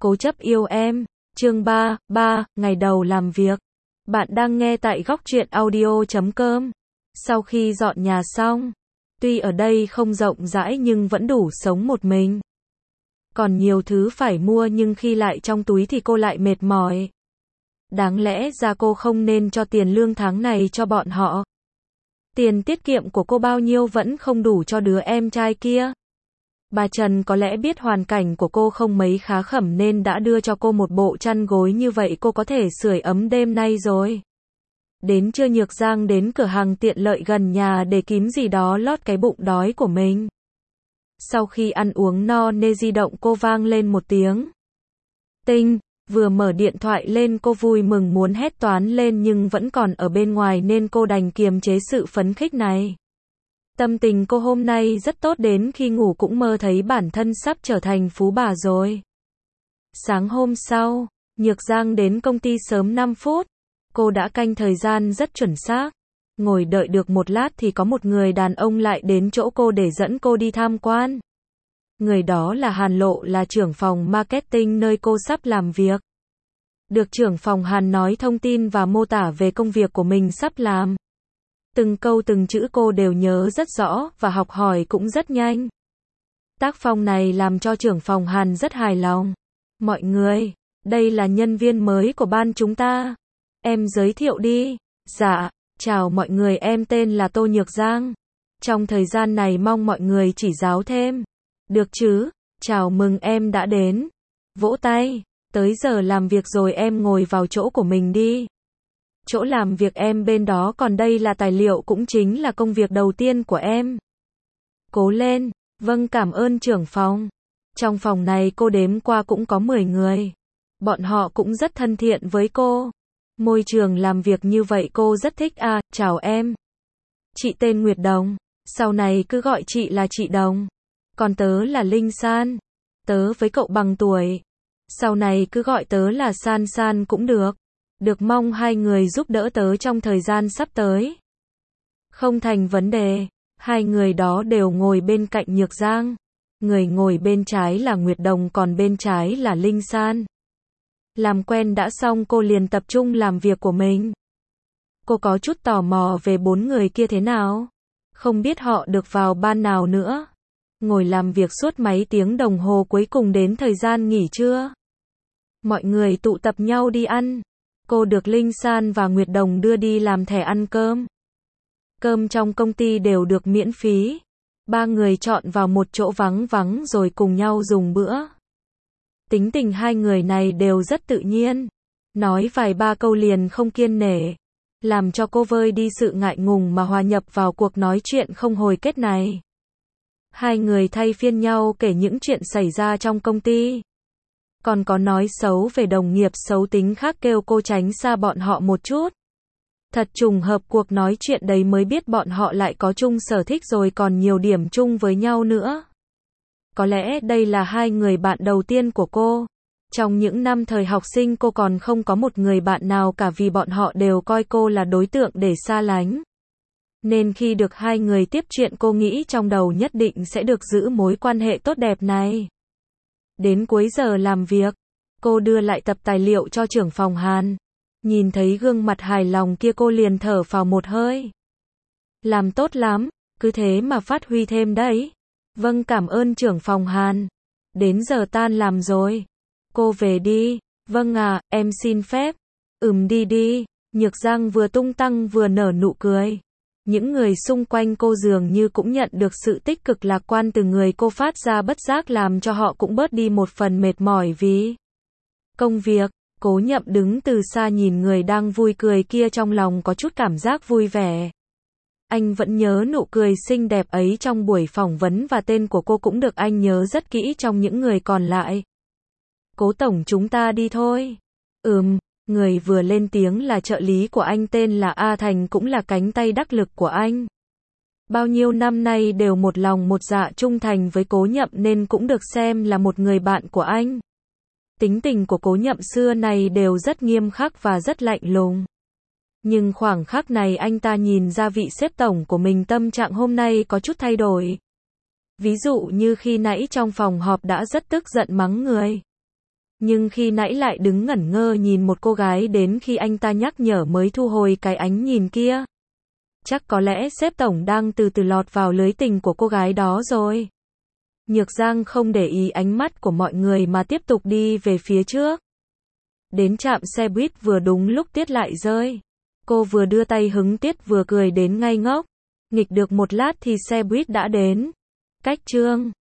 Cố chấp yêu em. Chương 3, ngày đầu làm việc. Bạn đang nghe tại góc truyện audio.com. Sau khi dọn nhà xong, tuy ở đây không rộng rãi nhưng vẫn đủ sống một mình. Còn nhiều thứ phải mua nhưng khi lại trong túi thì cô lại mệt mỏi. Đáng lẽ ra cô không nên cho tiền lương tháng này cho bọn họ. Tiền tiết kiệm của cô bao nhiêu vẫn không đủ cho đứa em trai kia. Bà Trần có lẽ biết hoàn cảnh của cô không mấy khá khẩm nên đã đưa cho cô một bộ chăn gối như vậy cô có thể sưởi ấm đêm nay rồi. Đến trưa Nhược Giang đến cửa hàng tiện lợi gần nhà để kiếm gì đó lót cái bụng đói của mình. Sau khi ăn uống no nê di động cô vang lên một tiếng. Tinh, vừa mở điện thoại lên cô vui mừng muốn hét toáng lên nhưng vẫn còn ở bên ngoài nên cô đành kiềm chế sự phấn khích này. Tâm tình cô hôm nay rất tốt đến khi ngủ cũng mơ thấy bản thân sắp trở thành phú bà rồi. Sáng hôm sau, Nhược Giang đến công ty sớm 5 phút. Cô đã canh thời gian rất chuẩn xác. Ngồi đợi được một lát thì có một người đàn ông lại đến chỗ cô để dẫn cô đi tham quan. Người đó là Hàn Lộ, là trưởng phòng marketing nơi cô sắp làm việc. Được trưởng phòng Hàn nói thông tin và mô tả về công việc của mình sắp làm. Từng câu từng chữ cô đều nhớ rất rõ và học hỏi cũng rất nhanh. Tác phong này làm cho trưởng phòng Hàn rất hài lòng. Mọi người, đây là nhân viên mới của ban chúng ta. Em giới thiệu đi. Dạ, chào mọi người, em tên là Tô Nhược Giang. Trong thời gian này mong mọi người chỉ giáo thêm. Được chứ, chào mừng em đã đến. Vỗ tay, tới giờ làm việc rồi, em ngồi vào chỗ của mình đi. Chỗ làm việc em bên đó, còn đây là tài liệu cũng chính là công việc đầu tiên của em. Cố lên. Vâng, cảm ơn trưởng phòng. Trong phòng này cô đếm qua cũng có 10 người. Bọn họ cũng rất thân thiện với cô. Môi trường làm việc như vậy cô rất thích à. Chào em. Chị tên Nguyệt Đồng. Sau này cứ gọi chị là chị Đồng. Còn tớ là Linh San. Tớ với cậu bằng tuổi. Sau này cứ gọi tớ là San San cũng được. Được, mong hai người giúp đỡ tớ trong thời gian sắp tới. Không thành vấn đề. Hai người đó đều ngồi bên cạnh Nhược Giang. Người ngồi bên trái là Nguyệt Đồng, còn bên trái là Linh San. Làm quen đã xong cô liền tập trung làm việc của mình. Cô có chút tò mò về 4 người kia thế nào. Không biết họ được vào ban nào nữa. Ngồi làm việc suốt mấy tiếng đồng hồ, cuối cùng đến thời gian nghỉ trưa. Mọi người tụ tập nhau đi ăn. Cô được Linh San và Nguyệt Đồng đưa đi làm thẻ ăn cơm. Cơm trong công ty đều được miễn phí. Ba người chọn vào một chỗ vắng vắng rồi cùng nhau dùng bữa. Tính tình hai người này đều rất tự nhiên. Nói vài ba câu liền không kiêng nể. Làm cho cô vơi đi sự ngại ngùng mà hòa nhập vào cuộc nói chuyện không hồi kết này. Hai người thay phiên nhau kể những chuyện xảy ra trong công ty. Còn có nói xấu về đồng nghiệp xấu tính khác, kêu cô tránh xa bọn họ một chút. Thật trùng hợp, cuộc nói chuyện đấy mới biết bọn họ lại có chung sở thích rồi còn nhiều điểm chung với nhau nữa. Có lẽ đây là hai người bạn đầu tiên của cô. Trong những năm thời học sinh cô còn không có một người bạn nào cả vì bọn họ đều coi cô là đối tượng để xa lánh. Nên khi được hai người tiếp chuyện cô nghĩ trong đầu nhất định sẽ được giữ mối quan hệ tốt đẹp này. Đến cuối giờ làm việc, cô đưa lại tập tài liệu cho trưởng phòng Hàn. Nhìn thấy gương mặt hài lòng kia cô liền thở phào một hơi. Làm tốt lắm, cứ thế mà phát huy thêm đấy. Vâng, cảm ơn trưởng phòng Hàn. Đến giờ tan làm rồi. Cô về đi. Vâng à, em xin phép. Đi đi. Nhược Giang vừa tung tăng vừa nở nụ cười. Những người xung quanh cô dường như cũng nhận được sự tích cực lạc quan từ người cô phát ra, bất giác làm cho họ cũng bớt đi một phần mệt mỏi vì công việc. Cố Nhậm đứng từ xa nhìn người đang vui cười kia, trong lòng có chút cảm giác vui vẻ. Anh vẫn nhớ nụ cười xinh đẹp ấy trong buổi phỏng vấn và tên của cô cũng được anh nhớ rất kỹ trong những người còn lại. Cố tổng, chúng ta đi thôi. Người vừa lên tiếng là trợ lý của anh tên là A Thành, cũng là cánh tay đắc lực của anh. Bao nhiêu năm nay đều một lòng một dạ trung thành với Cố Nhậm nên cũng được xem là một người bạn của anh. Tính tình của Cố Nhậm xưa này đều rất nghiêm khắc và rất lạnh lùng. Nhưng khoảng khắc này anh ta nhìn ra vị sếp tổng của mình tâm trạng hôm nay có chút thay đổi. Ví dụ như khi nãy trong phòng họp đã rất tức giận mắng người. Nhưng khi nãy lại đứng ngẩn ngơ nhìn một cô gái đến khi anh ta nhắc nhở mới thu hồi cái ánh nhìn kia. Chắc có lẽ sếp tổng đang từ từ lọt vào lưới tình của cô gái đó rồi. Nhược Giang không để ý ánh mắt của mọi người mà tiếp tục đi về phía trước. Đến trạm xe buýt vừa đúng lúc Tiết lại rơi. Cô vừa đưa tay hứng Tiết vừa cười đến ngây ngốc. Nghịch được một lát thì xe buýt đã đến. Cách Trương